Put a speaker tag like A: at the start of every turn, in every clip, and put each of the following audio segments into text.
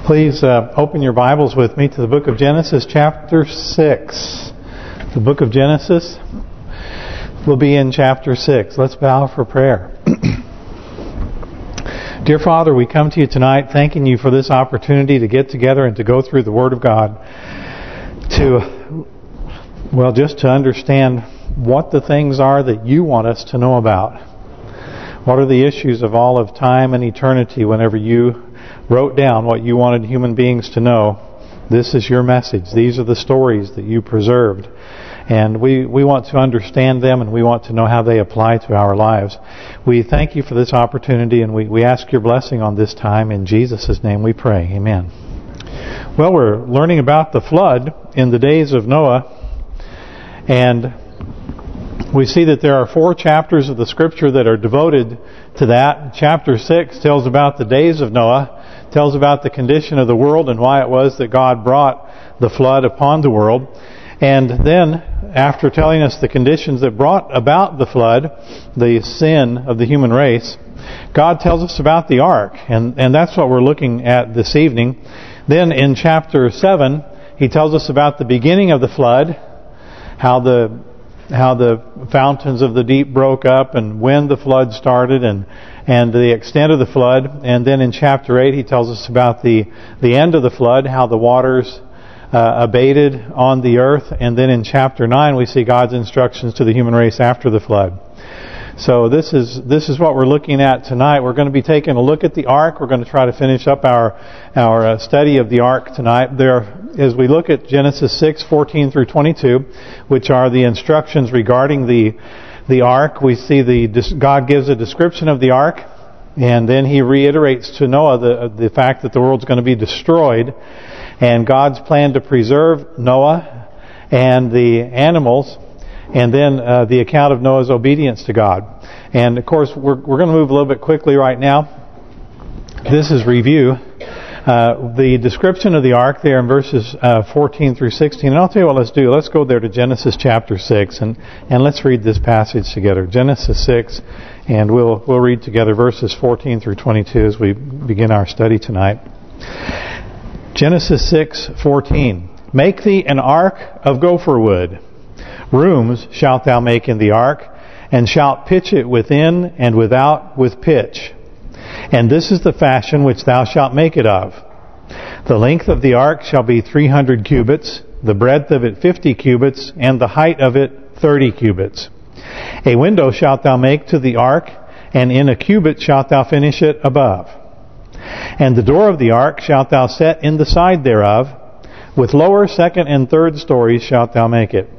A: Please open your Bibles with me to the book of Genesis chapter 6. The book of Genesis will be in chapter 6. Let's bow for prayer. Dear Father, we come to you tonight thanking you for this opportunity to get together and to go through the Word of God just to understand what the things are that you want us to know about. What are the issues of all of time and eternity whenever you wrote down what you wanted human beings to know? This is your message. These are the stories that you preserved. And we want to understand them, and we want to know how they apply to our lives. We thank you for this opportunity, and we ask your blessing on this time. In Jesus' name we pray. Amen. Well, we're learning about the flood in the days of Noah. And we see that there are 4 chapters of the Scripture that are devoted to that. Chapter 6 tells about the days of Noah, tells about the condition of the world and why it was that God brought the flood upon the world. And then, after telling us the conditions that brought about the flood, the sin of the human race, God tells us about the ark. And that's what we're looking at this evening. Then in chapter 7, He tells us about the beginning of the flood, how the fountains of the deep broke up and when the flood started and the extent of the flood. And then in chapter 8 He tells us about the end of the flood, how the waters abated on the earth. And then in chapter 9 we see God's instructions to the human race after the flood. So this is what we're looking at tonight. We're going to be taking a look at the ark. We're going to try to finish up our study of the ark tonight. As we look at Genesis 6:14 through 22, which are the instructions regarding the ark, we see God gives a description of the ark, and then He reiterates to Noah the fact that the world's going to be destroyed, and God's plan to preserve Noah and the animals. And then the account of Noah's obedience to God. And of course, we're going to move a little bit quickly right now. This is review. The description of the ark there in verses 14 through 16. And I'll tell you what let's do. Let's go there to Genesis chapter 6 and let's read this passage together. Genesis 6, and we'll read together verses 14 through 22 as we begin our study tonight. Genesis 6:14. Make thee an ark of gopher wood. Rooms shalt thou make in the ark, and shalt pitch it within and without with pitch. And this is the fashion which thou shalt make it of. The length of the ark shall be 300 cubits, the breadth of it 50 cubits, and the height of it 30 cubits. A window shalt thou make to the ark, and in a cubit shalt thou finish it above. And the door of the ark shalt thou set in the side thereof, with lower, second, and third stories shalt thou make it.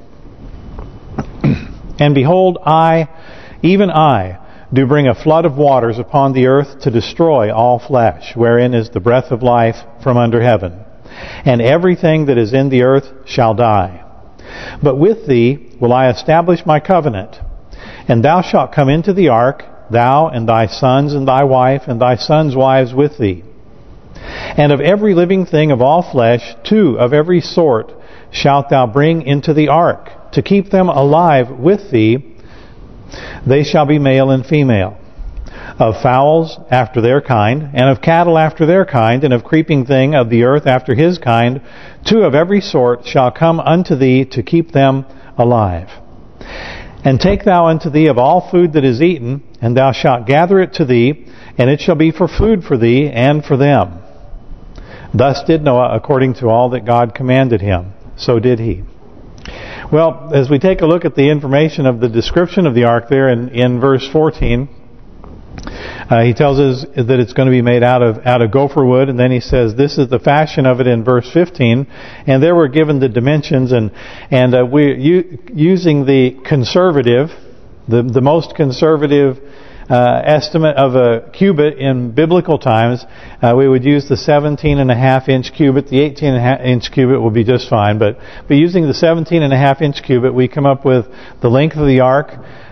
A: And behold, I, even I, do bring a flood of waters upon the earth to destroy all flesh, wherein is the breath of life from under heaven. And everything that is in the earth shall die. But with thee will I establish my covenant. And thou shalt come into the ark, thou and thy sons and thy wife and thy sons' wives with thee. And of every living thing of all flesh, 2 of every sort shalt thou bring into the ark, to keep them alive with thee. They shall be male and female. Of fowls after their kind, and of cattle after their kind, and of creeping thing of the earth after his kind, 2 of every sort shall come unto thee to keep them alive. And take thou unto thee of all food that is eaten, and thou shalt gather it to thee, and it shall be for food for thee and for them. Thus did Noah according to all that God commanded him. So did he. Well, as we take a look at the information of the description of the ark there in verse 14, he tells us that it's going to be made out of gopher wood, and then he says this is the fashion of it in verse 15. And there we're given the dimensions, and we're using the conservative, the most conservative estimate of a cubit in biblical times. We would use the 17.5-inch cubit. The 18-inch cubit will be just fine, but using the 17.5-inch cubit, we come up with the length of the ark,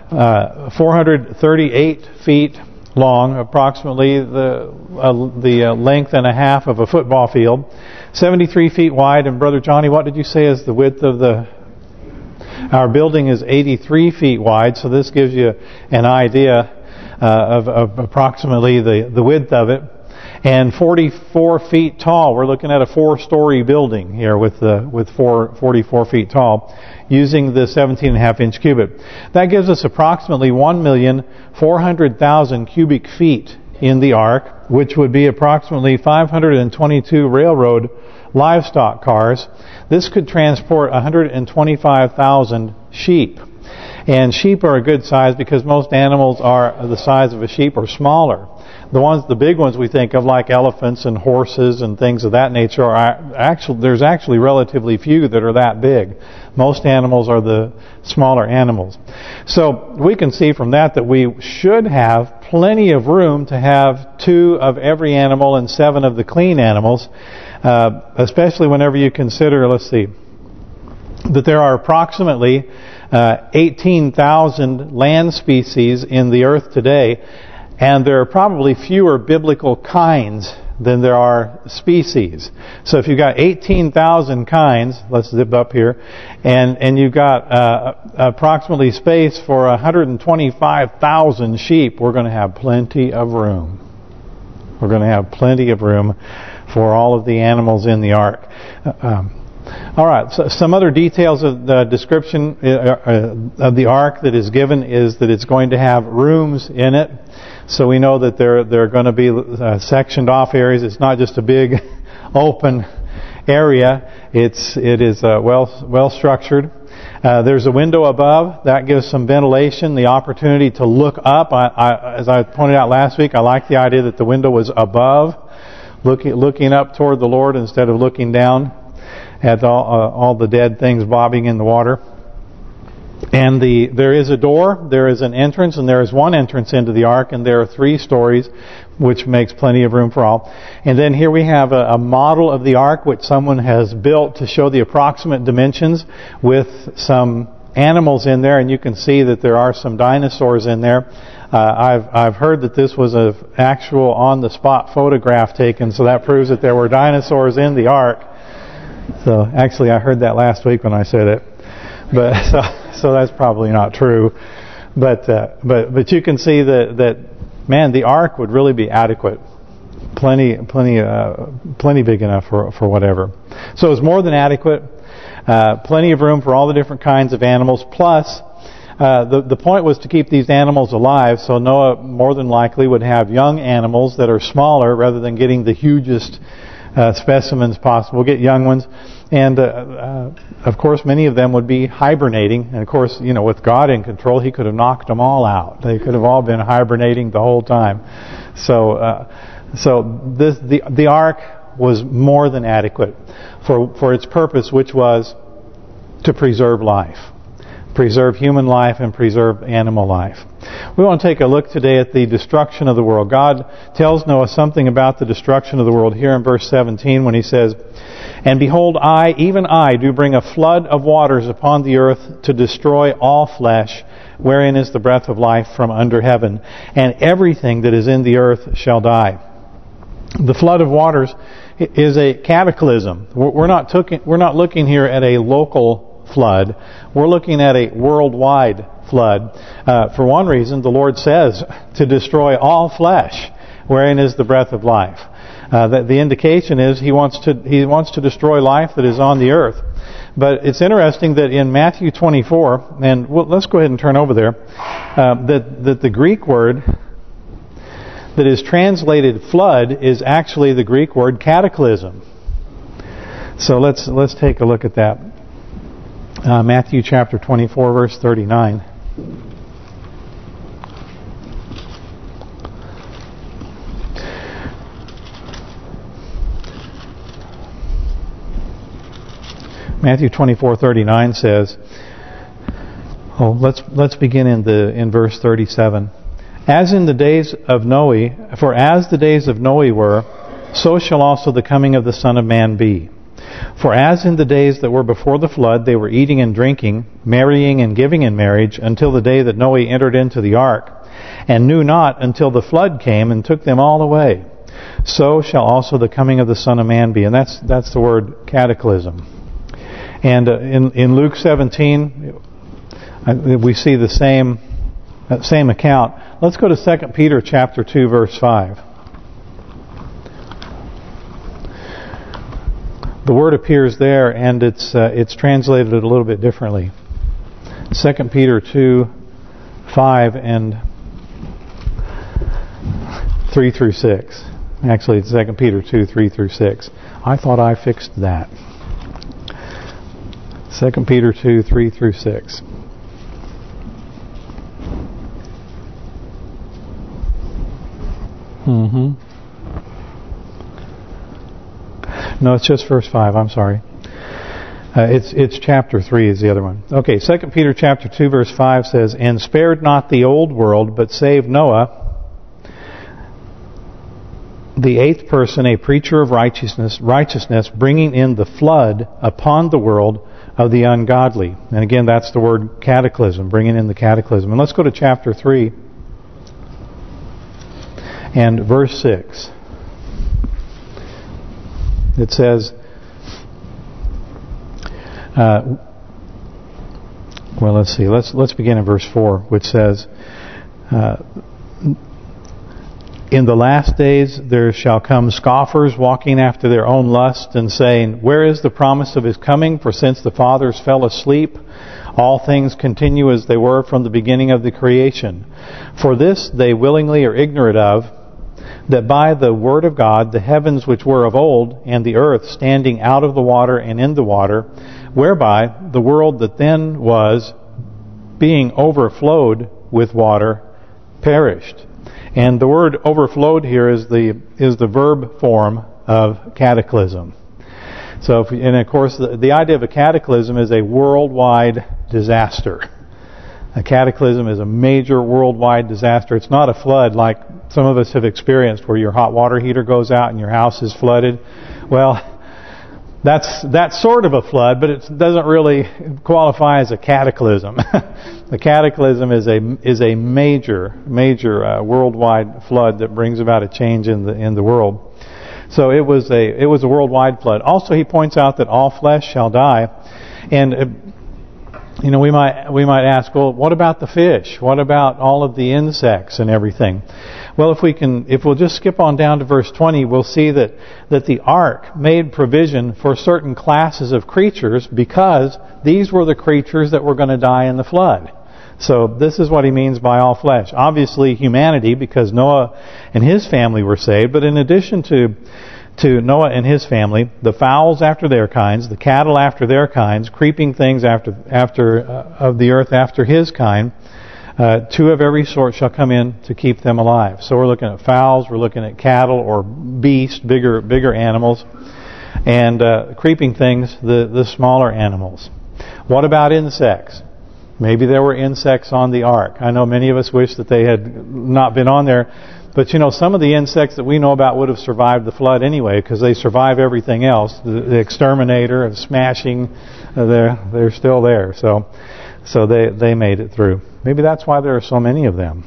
A: 438 feet long, approximately the length and a half of a football field, 73 feet wide. And Brother Johnny, what did you say is the width of our building is 83 feet wide, so this gives you an idea of approximately the width of it. and 44 feet tall. We're looking at a 4-story building here with 44 feet tall, using the 17.5-inch cubit. That gives us approximately 1,400,000 cubic feet in the ark, which would be approximately 522 railroad livestock cars. This could transport 125,000 sheep. And sheep are a good size because most animals are the size of a sheep or smaller. The big ones we think of, like elephants and horses and things of that nature, there's actually relatively few that are that big. Most animals are the smaller animals. So we can see from that we should have plenty of room to have 2 of every animal and 7 of the clean animals, especially whenever you consider, let's see, that there are approximately 18,000 land species in the earth today, and there are probably fewer biblical kinds than there are species. So if you've got 18,000 kinds, let's zip up here, and you've got approximately space for 125,000 sheep, we're going to have plenty of room. We're going to have plenty of room for all of the animals in the ark. All right, so some other details of the description of the ark that is given is that it's going to have rooms in it. So we know that there are going to be sectioned off areas. It's not just a big open area. It is well structured. There's a window above that gives some ventilation, the opportunity to look up. As I pointed out last week, I like the idea that the window was above, looking up toward the Lord instead of looking down at all the dead things bobbing in the water. And there is a door, there is an entrance, and there is one entrance into the ark, and there are 3 stories, which makes plenty of room for all. And then here we have a model of the ark, which someone has built to show the approximate dimensions with some animals in there, and you can see that there are some dinosaurs in there. I've heard that this was an actual on-the-spot photograph taken, so that proves that there were dinosaurs in the ark. So actually, I heard that last week when I said it, but so that's probably not true. But you can see that man, the ark would really be adequate, plenty big enough for whatever. So it's more than adequate. Plenty of room for all the different kinds of animals. Plus, the point was to keep these animals alive. So Noah more than likely would have young animals that are smaller rather than getting the hugest specimens possible. Get young ones. And, of course, many of them would be hibernating. And, of course, with God in control, He could have knocked them all out. They could have all been hibernating the whole time. So the ark was more than adequate for its purpose, which was to preserve life. Preserve human life and preserve animal life. We want to take a look today at the destruction of the world. God tells Noah something about the destruction of the world here in verse 17 when He says, "And behold, I, even I, do bring a flood of waters upon the earth to destroy all flesh, wherein is the breath of life from under heaven, and everything that is in the earth shall die." The flood of waters is a cataclysm. We're not looking here at a local flood. We're looking at a worldwide flood. For one reason, the Lord says to destroy all flesh, wherein is the breath of life. That the indication is He wants to destroy life that is on the earth. But it's interesting that in Matthew 24, and let's go ahead and turn over there, that the Greek word that is translated flood is actually the Greek word cataclysm. So let's take a look at that. Matthew chapter 24, verse 39. Matthew 24:39 says, let's begin in verse 37. As in the days of Noe, for as the days of Noe were, so shall also the coming of the Son of Man be. For as in the days that were before the flood, they were eating and drinking, marrying and giving in marriage, until the day that Noe entered into the ark, and knew not until the flood came and took them all away. So shall also the coming of the Son of Man be. And that's the word cataclysm. And in Luke 17, we see the same account. Let's go to 2 Peter chapter 2, verse 5. The word appears there, and it's translated a little bit differently. 2 Peter 2:5 and 3 through 6. Actually, it's 2 Peter 2:3 through 6. I thought I fixed that. 2 Peter 2:3 through 6. No, it's just verse 5. I'm sorry. It's chapter 3 is the other one. Okay, 2 Peter chapter 2 verse 5 says, "And spared not the old world, but saved Noah, the eighth person, a preacher of righteousness, bringing in the flood upon the world of the ungodly." And again, that's the word cataclysm, bringing in the cataclysm. And let's go to chapter 3 and verse 6. It says, well, let's see. Let's begin in verse 4, which says, "In the last days there shall come scoffers, walking after their own lust, and saying, Where is the promise of his coming? For since the fathers fell asleep, all things continue as they were from the beginning of the creation. For this they willingly are ignorant of, that by the word of God the heavens which were of old, and the earth standing out of the water and in the water, whereby the world that then was, being overflowed with water, perished." And the word overflowed here is the verb form of cataclysm. So, and of course, the idea of a cataclysm is a worldwide disaster. A cataclysm is a major worldwide disaster. It's not a flood like some of us have experienced, where your hot water heater goes out and your house is flooded. Well, that's sort of a flood, but it doesn't really qualify as a cataclysm. The cataclysm is a major worldwide flood that brings about a change in the world. So it was a worldwide flood. Also, he points out that all flesh shall die, and we might ask, well, what about the fish? What about all of the insects and everything? Well, if we'll just skip on down to verse 20, we'll see that the ark made provision for certain classes of creatures, because these were the creatures that were going to die in the flood. So this is what he means by all flesh. Obviously humanity, because Noah and his family were saved, but in addition to Noah and his family, the fowls after their kinds, the cattle after their kinds, creeping things of the earth after his kind, two of every sort shall come in to keep them alive. So we're looking at fowls, we're looking at cattle or beasts, bigger animals, and creeping things, the smaller animals. What about insects? Maybe there were insects on the ark. I know many of us wish that they had not been on there. But some of the insects that we know about would have survived the flood anyway, because they survive everything else. The exterminator and smashing, they're still there. So they made it through. Maybe that's why there are so many of them.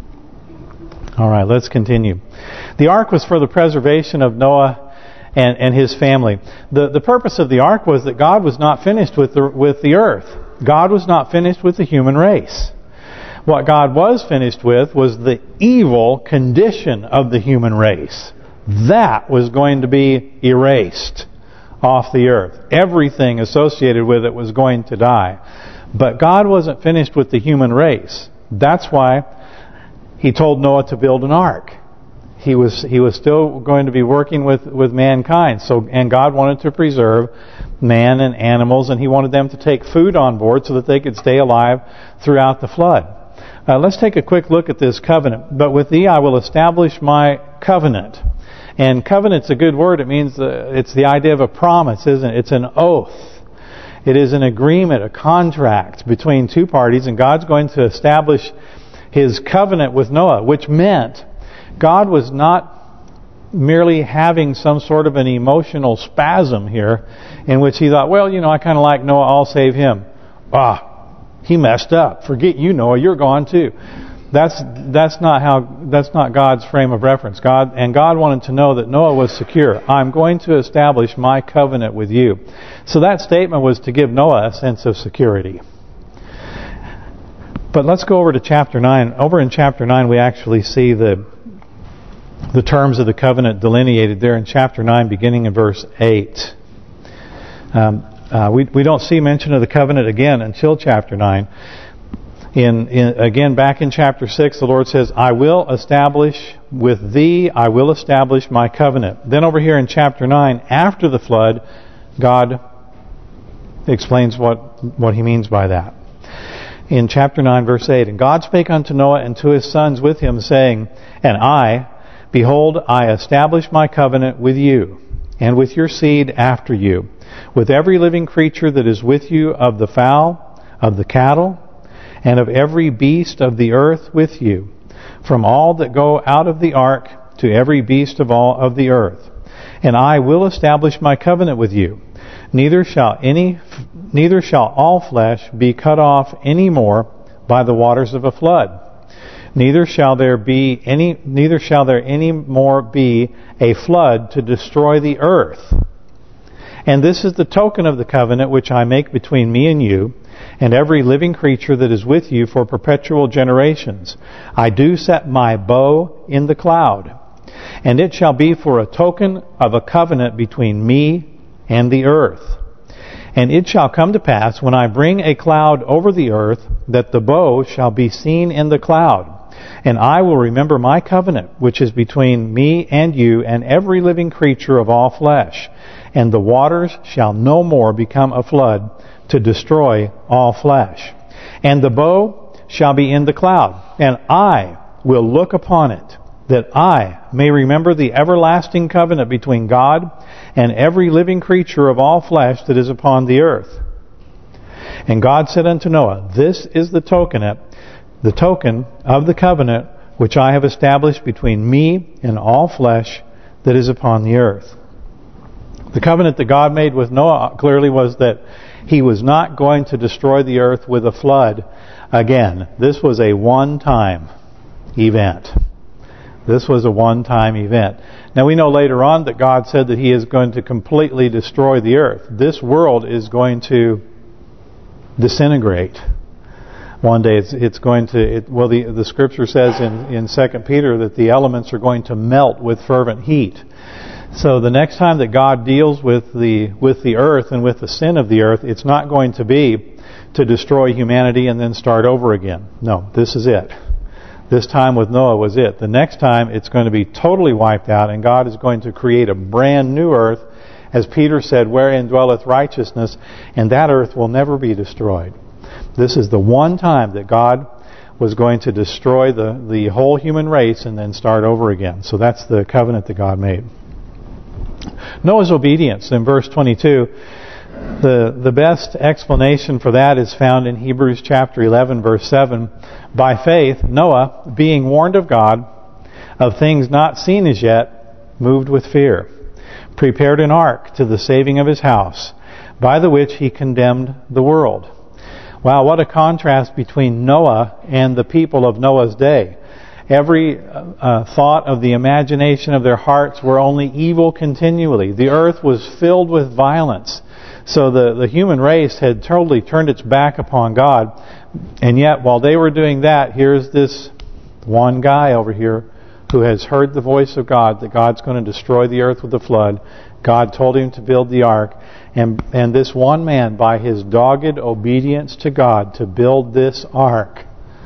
A: All right, let's continue. The ark was for the preservation of Noah and his family. The purpose of the ark was that God was not finished with the earth. God was not finished with the human race. What God was finished with was the evil condition of the human race. That was going to be erased off the earth. Everything associated with it was going to die. But God wasn't finished with the human race. That's why He told Noah to build an ark. He was still going to be working with mankind. And God wanted to preserve man and animals, and He wanted them to take food on board so that they could stay alive throughout the flood. Let's take a quick look at this covenant. "But with thee I will establish my covenant." And covenant's a good word. It means it's the idea of a promise, isn't it? It's an oath. It is an agreement, a contract between two parties, and God's going to establish His covenant with Noah, which meant God was not merely having some sort of an emotional spasm here in which He thought, well, I kind of like Noah, I'll save him. He messed up. Forget you, Noah, you're gone too. That's not God's frame of reference. God wanted to know that Noah was secure. I'm going to establish my covenant with you. So that statement was to give Noah a sense of security. But let's go over to chapter 9. Over in chapter 9 we actually see the terms of the covenant delineated there in chapter 9 beginning in verse 8. We don't see mention of the covenant again until chapter 9. Again, back in chapter 6, the Lord says, I will establish with thee, I will establish my covenant. Then over here in chapter 9, after the flood, God explains what he means by that. In chapter 9, verse 8, And God spake unto Noah and to his sons with him, saying, And I, behold, I establish my covenant with you, and with your seed after you, with every living creature that is with you, of the fowl, of the cattle, and of every beast of the earth with you, from all that go out of the ark to every beast of all of the earth. And I will establish my covenant with you. Neither shall all flesh be cut off any more by the waters of a flood. Neither shall there any more be a flood to destroy the earth. And this is the token of the covenant which I make between me and you, and every living creature that is with you for perpetual generations. I do set my bow in the cloud, and it shall be for a token of a covenant between me and the earth. And it shall come to pass, when I bring a cloud over the earth, that the bow shall be seen in the cloud. And I will remember my covenant, which is between me and you and every living creature of all flesh. And the waters shall no more become a flood to destroy all flesh. And the bow shall be in the cloud, and I will look upon it, that I may remember the everlasting covenant between God and every living creature of all flesh that is upon the earth. And God said unto Noah, This is the token of the covenant which I have established between me and all flesh that is upon the earth. The covenant that God made with Noah clearly was that he was not going to destroy the earth with a flood again. This was a one-time event. This was a one-time event. Now we know later on that God said that he is going to completely destroy the earth. This world is going to disintegrate. One day it's going to, the scripture says in 2 Peter that the elements are going to melt with fervent heat. So the next time that God deals with the earth and with the sin of the earth, it's not going to be to destroy humanity and then start over again. No, this is it. This time with Noah was it. The next time it's going to be totally wiped out, and God is going to create a brand new earth, as Peter said, wherein dwelleth righteousness, and that earth will never be destroyed. This is the one time that God was going to destroy the whole human race and then start over again. So that's the covenant that God made. Noah's obedience in verse 22, the best explanation for that is found in Hebrews chapter 11 verse 7. By faith Noah, being warned of God of things not seen as yet, moved with fear, prepared an ark to the saving of his house, by the which he condemned the world. Wow, what a contrast between Noah and the people of Noah's day. Every thought of the imagination of their hearts were only evil continually. The earth was filled with violence. So the human race had totally turned its back upon God. And yet, while they were doing that, here's this one guy over here who has heard the voice of God, that God's going to destroy the earth with a flood. God told him to build the ark. And this one man, by his dogged obedience to God to build this ark,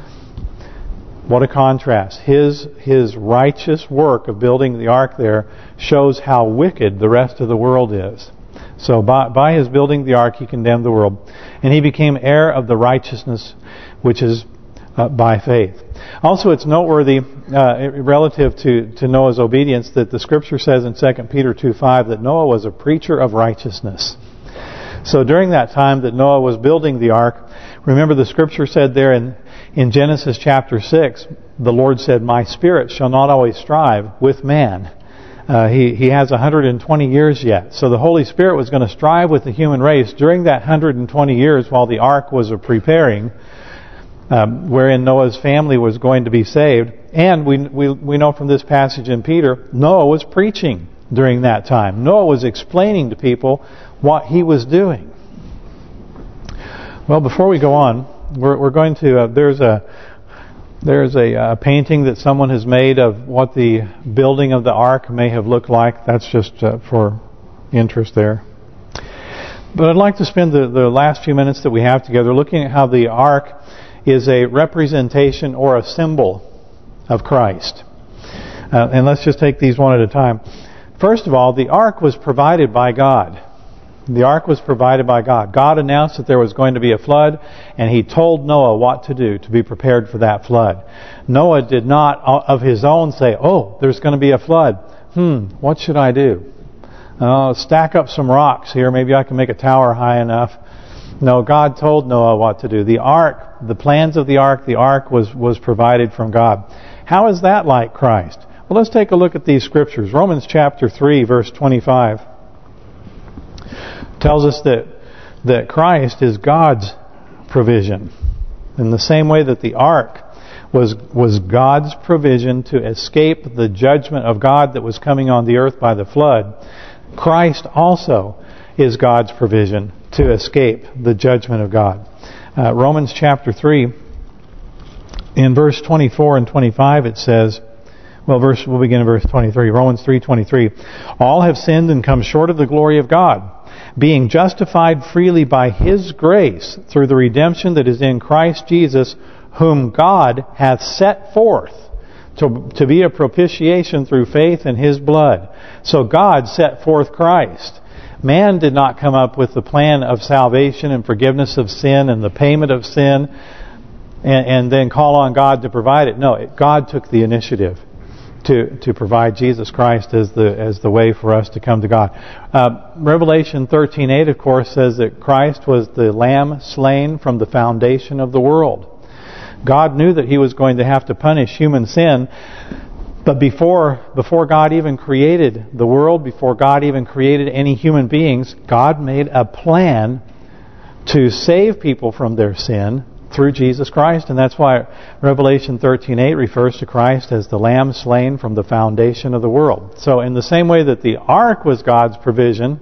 A: what a contrast. His righteous work of building the ark there shows how wicked the rest of the world is. So by his building the ark, he condemned the world. And he became heir of the righteousness which is by faith. Also, it's noteworthy relative to Noah's obedience that the scripture says in 2 Peter 2:5 that Noah was a preacher of righteousness. So during that time that Noah was building the ark, remember the scripture said there in Genesis chapter 6, the Lord said, My spirit shall not always strive with man. He has 120 years yet. So the Holy Spirit was going to strive with the human race during that 120 years while the ark was preparing, wherein Noah's family was going to be saved. And we know from this passage in Peter, Noah was preaching during that time. Noah was explaining to people what he was doing. Well, before we go on, we're going to there's a painting that someone has made of what the building of the ark may have looked like. That's just for interest there. But I'd like to spend the last few minutes that we have together looking at how the ark is a representation or a symbol of Christ. And let's just take these one at a time. First of all, the ark was provided by God. The ark was provided by God. God announced that there was going to be a flood, and He told Noah what to do to be prepared for that flood. Noah did not, of his own, say, "Oh, there's going to be a flood. What should I do? Stack up some rocks here. Maybe I can make a tower high enough." No, God told Noah what to do. The ark, the plans of the ark was provided from God. How is that like Christ? Well, let's take a look at these scriptures. Romans chapter 3, verse 25 tells us that Christ is God's provision. In the same way that the ark was God's provision to escape the judgment of God that was coming on the earth by the flood, Christ also is God's provision to escape the judgment of God. Romans chapter 3, in verse 24 and 25 it says, we'll begin in verse 23, Romans 3:23, "All have sinned and come short of the glory of God, being justified freely by His grace through the redemption that is in Christ Jesus, whom God hath set forth to be a propitiation through faith in His blood." So God set forth Christ. Man did not come up with the plan of salvation and forgiveness of sin and the payment of sin and then call on God to provide it. No, God took the initiative to provide Jesus Christ as the way for us to come to God. Revelation 13:8, of course, says that Christ was the Lamb slain from the foundation of the world. God knew that He was going to have to punish human sin, but before God even created the world, before God even created any human beings, God made a plan to save people from their sin through Jesus Christ, and that's why Revelation 13:8 refers to Christ as the Lamb slain from the foundation of the world. So in the same way that the ark was God's provision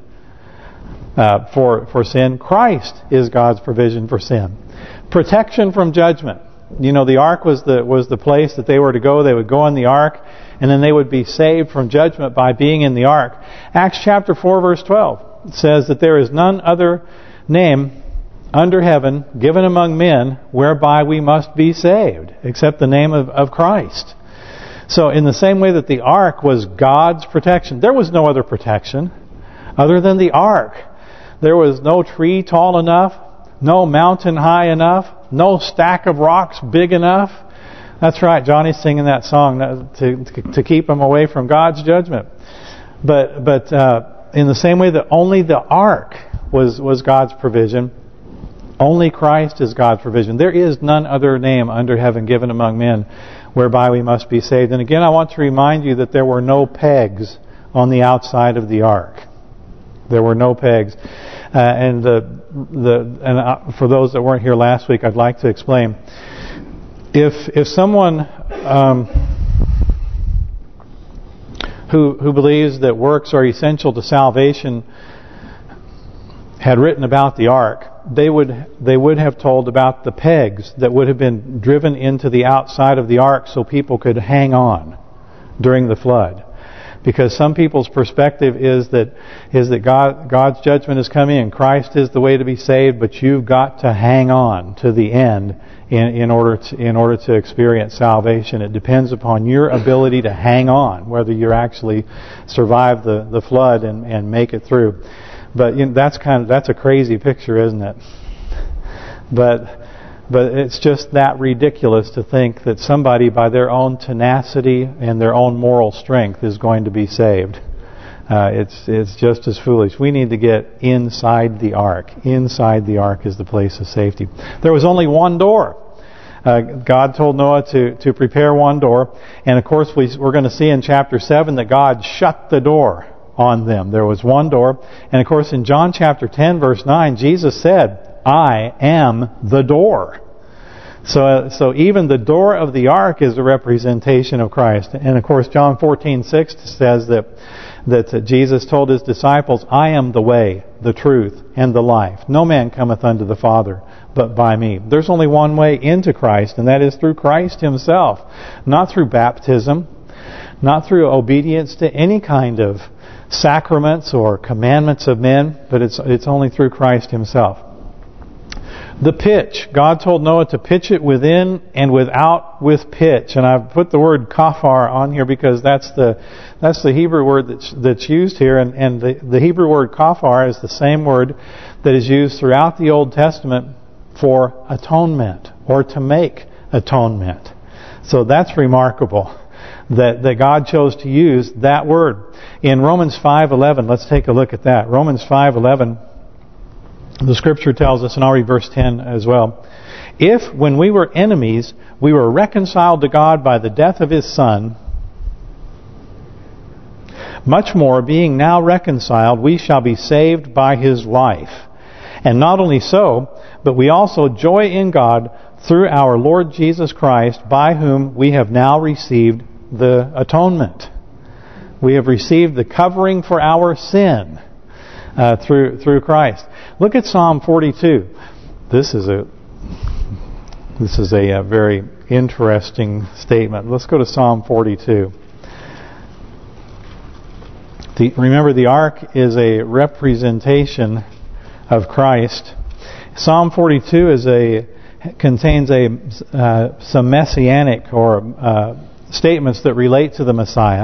A: for sin, Christ is God's provision for sin. Protection from judgment. You know, the ark was the place that they were to go. They would go in the ark, and then they would be saved from judgment by being in the ark. Acts chapter 4, verse 12 says that there is none other name under heaven given among men whereby we must be saved, except the name of Christ. So in the same way that the ark was God's protection, there was no other protection other than the ark. There was no tree tall enough, no mountain high enough, no stack of rocks big enough. That's right, Johnny's singing that song to keep them away from God's judgment. But in the same way that only the ark was God's provision, only Christ is God's provision. There is none other name under heaven given among men whereby we must be saved. And again, I want to remind you that there were no pegs on the outside of the ark. There were no pegs. And for those that weren't here last week, I'd like to explain. If someone who believes that works are essential to salvation had written about the ark, they would have told about the pegs that would have been driven into the outside of the ark so people could hang on during the flood. Because some people's perspective is that God's judgment is coming and Christ is the way to be saved, but you've got to hang on to the end in order to experience salvation. It depends upon your ability to hang on, whether you actually survive the flood and make it through. But you know, that's a crazy picture, isn't it? But it's just that ridiculous to think that somebody by their own tenacity and their own moral strength is going to be saved. It's just as foolish. We need to get inside the ark. Inside the ark is the place of safety. There was only one door. God told Noah to prepare one door, and of course we're going to see in chapter 7 that God shut the door on them. There was one door, and of course in John chapter 10 verse 9 Jesus said, "I am the door." So even the door of the ark is a representation of Christ. And of course John 14:6 says that Jesus told His disciples, "I am the way, the truth, and the life. No man cometh unto the Father but by me." There's only one way into Christ, and that is through Christ Himself. Not through baptism, not through obedience to any kind of sacraments or commandments of men, but it's only through Christ Himself. The pitch. God told Noah to pitch it within and without with pitch. And I've put the word kafar on here because that's the Hebrew word that's used here. And the Hebrew word kafar is the same word that is used throughout the Old Testament for atonement or to make atonement. So that's remarkable that God chose to use that word. In Romans 5:11, let's take a look at that. Romans 5:11. The Scripture tells us, and I'll read verse 10 as well, if when we were enemies, we were reconciled to God by the death of His Son, much more, being now reconciled, we shall be saved by His life. And not only so, but we also joy in God through our Lord Jesus Christ, by whom we have now received the atonement. We have received the covering for our sin through Christ. Look at Psalm 42. This is a very interesting statement. Let's go to Psalm 42. Remember, the ark is a representation of Christ. Psalm 42 contains some messianic or statements that relate to the Messiah.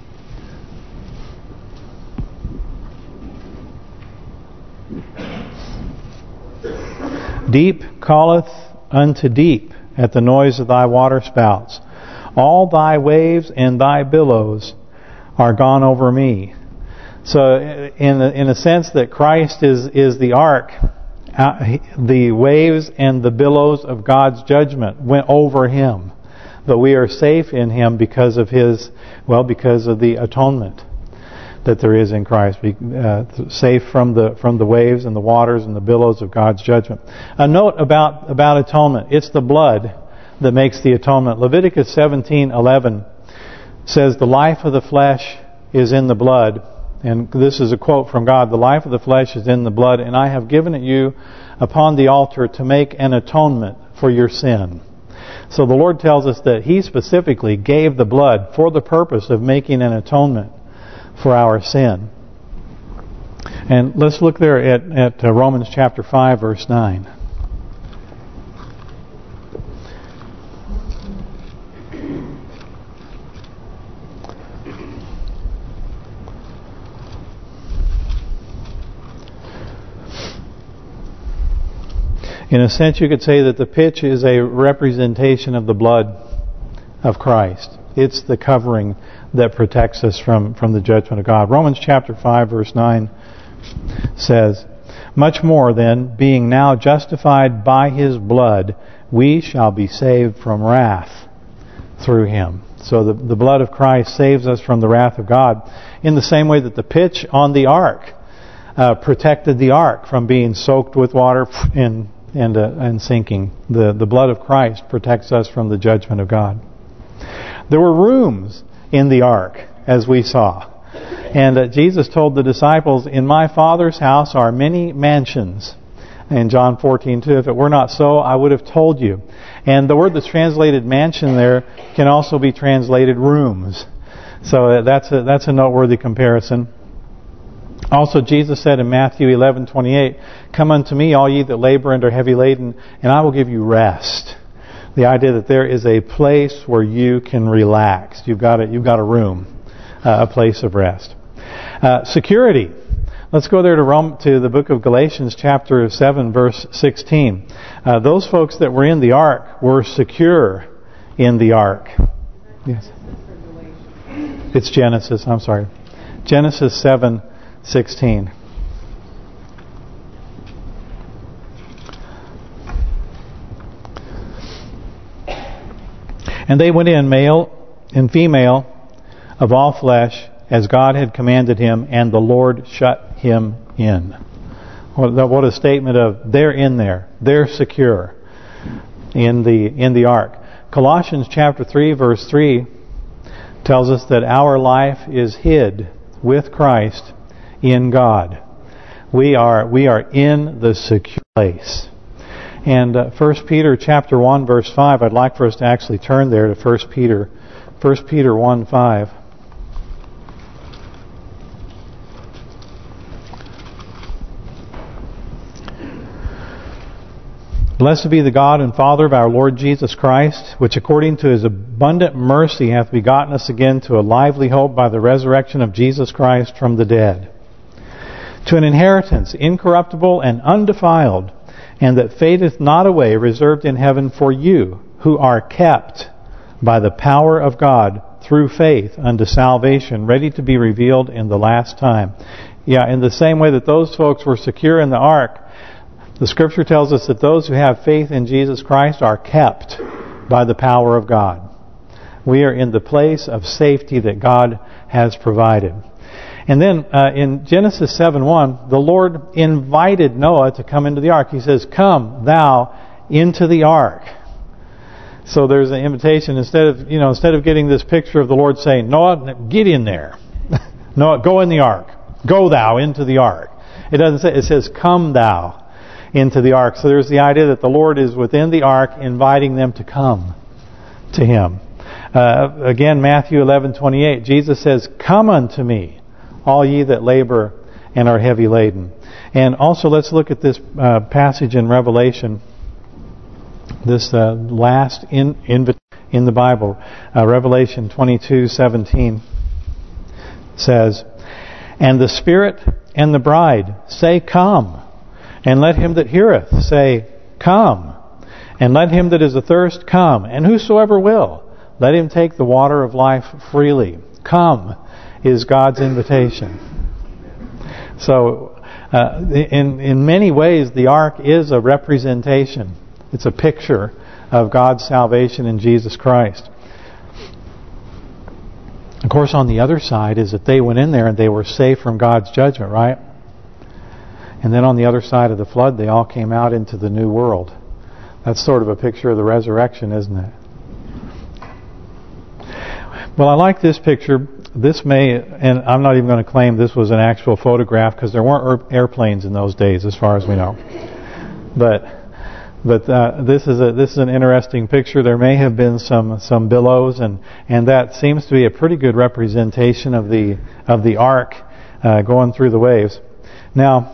A: Deep calleth unto deep at the noise of thy waterspouts. All thy waves and thy billows are gone over me. So, in a sense that Christ is the ark, the waves and the billows of God's judgment went over Him, but we are safe in Him because of the atonement that there is in Christ, safe from the waves and the waters and the billows of God's judgment. A note about atonement: it's the blood that makes the atonement. Leviticus 17:11 says, "The life of the flesh is in the blood." And this is a quote from God: "The life of the flesh is in the blood, and I have given it you upon the altar to make an atonement for your sin." So the Lord tells us that He specifically gave the blood for the purpose of making an atonement for our sin. And let's look there at Romans chapter 5, verse 9. In a sense, you could say that the pitch is a representation of the blood of Christ. It's the covering that protects us from the judgment of God. Romans chapter 5, verse 9 says, "Much more then, being now justified by His blood, we shall be saved from wrath through Him." So the blood of Christ saves us from the wrath of God, in the same way that the pitch on the ark protected the ark from being soaked with water and sinking. The blood of Christ protects us from the judgment of God. There were rooms in the ark, as we saw. And Jesus told the disciples, "In my Father's house are many mansions." In John 14:2, "If it were not so, I would have told you." And the word that's translated mansion there can also be translated rooms. So that's a noteworthy comparison. Also, Jesus said in Matthew 11:28, "Come unto me, all ye that labor and are heavy laden, and I will give you rest." The idea that there is a place where you can relax. You've got a room, a place of rest. Security. Let's go there to the book of Galatians, chapter 7, verse 16. Those folks that were in the ark were secure in the ark. Yes. It's Genesis. I'm sorry. Genesis 7:16. "And they went in, male and female, of all flesh, as God had commanded him, and the Lord shut him in." What a statement of they're in there, they're secure in the ark. Colossians chapter 3, verse 3 tells us that our life is hid with Christ in God. We are in the secure place. And 1 Peter chapter 1, verse 5, I'd like for us to actually turn there to 1 Peter 1:5. Blessed be the God and Father of our Lord Jesus Christ, which according to His abundant mercy hath begotten us again to a lively hope by the resurrection of Jesus Christ from the dead, to an inheritance incorruptible and undefiled, and that fadeth not away, reserved in heaven for you, who are kept by the power of God through faith unto salvation, ready to be revealed in the last time. Yeah, in the same way that those folks were secure in the ark, the Scripture tells us that those who have faith in Jesus Christ are kept by the power of God. We are in the place of safety that God has provided. And then in Genesis 7:1, the Lord invited Noah to come into the ark. He says, "Come thou into the ark." So there's an invitation. Instead of getting this picture of the Lord saying, "Noah, get in there. Noah, go in the ark. Go thou into the ark." It doesn't say. It says, "Come thou into the ark." So there's the idea that the Lord is within the ark, inviting them to come to Him. Again, Matthew 11:28, Jesus says, "Come unto me, all ye that labor and are heavy laden." And also, let's look at this passage in Revelation. This last invitation in the Bible, Revelation 22:17 says, "And the Spirit and the bride say, Come. And let him that heareth say, Come. And let him that is athirst come. And whosoever will, let him take the water of life freely." Come is God's invitation. So, in many ways, the ark is a representation. It's a picture of God's salvation in Jesus Christ. Of course, on the other side is that they went in there and they were safe from God's judgment, right? And then on the other side of the flood, they all came out into the new world. That's sort of a picture of the resurrection, isn't it? Well, I like this picture. This and I'm not even going to claim this was an actual photograph because there weren't airplanes in those days, as far as we know. But this is an interesting picture. There may have been some billows, and that seems to be a pretty good representation of the ark going through the waves. Now,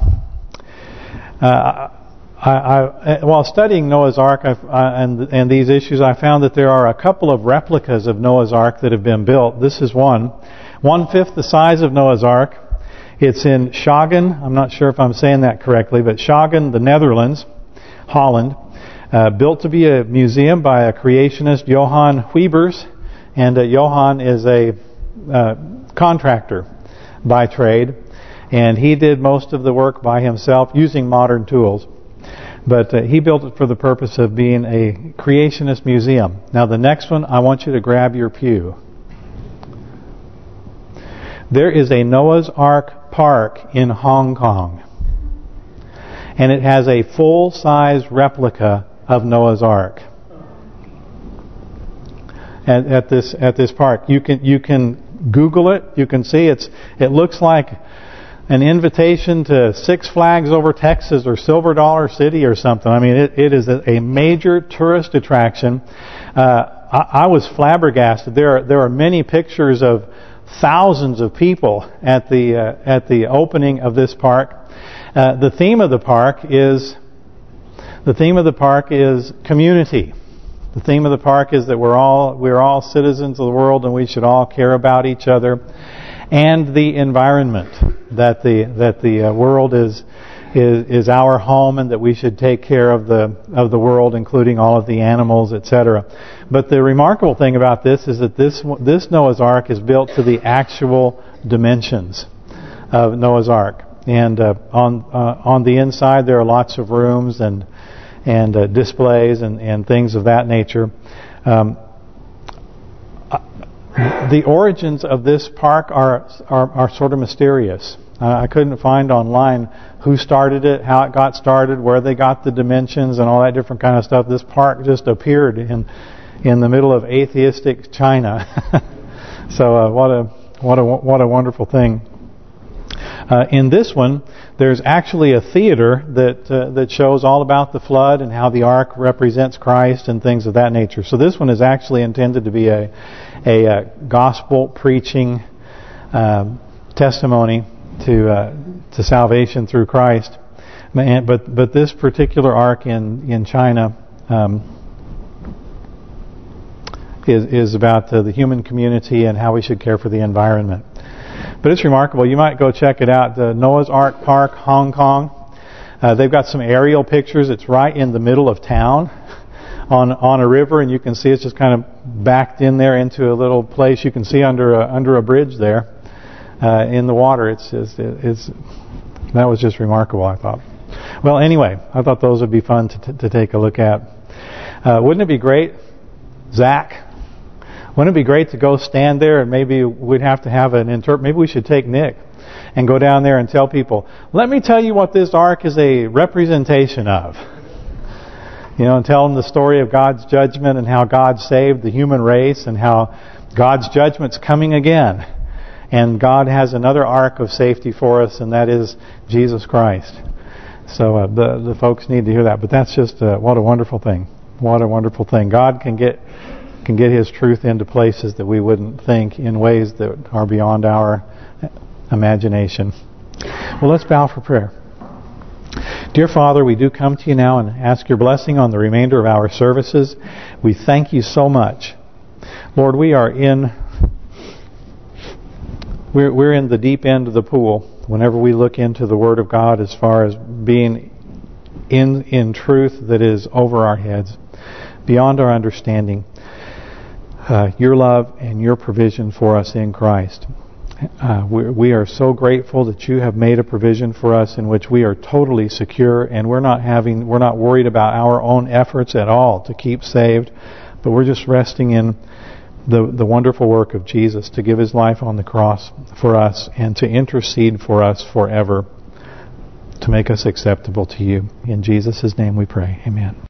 A: while studying Noah's Ark and these issues, I found that there are a couple of replicas of Noah's Ark that have been built. This is one. 1/5 the size of Noah's Ark. It's in Schagen. I'm not sure if I'm saying that correctly, but Schagen, the Netherlands, Holland. Built to be a museum by a creationist, Johan Huybers. And Johan is a contractor by trade. And he did most of the work by himself using modern tools. But he built it for the purpose of being a creationist museum. Now the next one, I want you to grab your pew. There is a Noah's Ark Park in Hong Kong. And it has a full-size replica of Noah's Ark. At this park. You can Google it. You can see it looks like an invitation to Six Flags Over Texas or Silver Dollar City or something. I mean, it is a major tourist attraction. I was flabbergasted. There are many pictures of thousands of people at the opening of this park. The theme of the park is community. The theme of the park is that we're all citizens of the world and we should all care about each other. And the environment, that the world is our home, and that we should take care of the world, including all of the animals, etc. But the remarkable thing about this is that this Noah's Ark is built to the actual dimensions of Noah's Ark, and on the inside there are lots of rooms and displays and things of that nature. The origins of this park are sort of mysterious. I couldn't find online who started it, how it got started, where they got the dimensions and all that different kind of stuff. This park just appeared in the middle of atheistic China. So what a wonderful thing. In this one, there's actually a theater that shows all about the flood and how the ark represents Christ and things of that nature. So this one is actually intended to be a gospel preaching testimony to salvation through Christ. But this particular ark in China is about the human community and how we should care for the environment. But it's remarkable. You might go check it out. The Noah's Ark Park, Hong Kong. They've got some aerial pictures. It's right in the middle of town on a river, and you can see it's just kind of backed in there into a little place you can see under a bridge there in the water. It's that was just remarkable, I thought. Well, anyway, I thought those would be fun to take a look at. Wouldn't it be great, Zach? Wouldn't it be great to go stand there, and maybe we'd have to have an interpreter. Maybe we should take Nick and go down there and tell people, let me tell you what this ark is a representation of. And tell them the story of God's judgment and how God saved the human race and how God's judgment's coming again. And God has another ark of safety for us, and that is Jesus Christ. So the folks need to hear that. But that's just what a wonderful thing. What a wonderful thing. God can get His truth into places that we wouldn't think, in ways that are beyond our imagination. Well, let's bow for prayer. Dear Father, we do come to you now and ask your blessing on the remainder of our services. We thank you so much. Lord, we're in the deep end of the pool whenever we look into the Word of God, as far as being in truth that is over our heads, beyond our understanding. Your love and your provision for us in Christ. We are so grateful that you have made a provision for us in which we are totally secure, and we're not worried about our own efforts at all to keep saved, but we're just resting in the wonderful work of Jesus to give His life on the cross for us and to intercede for us forever to make us acceptable to you. In Jesus' name we pray. Amen.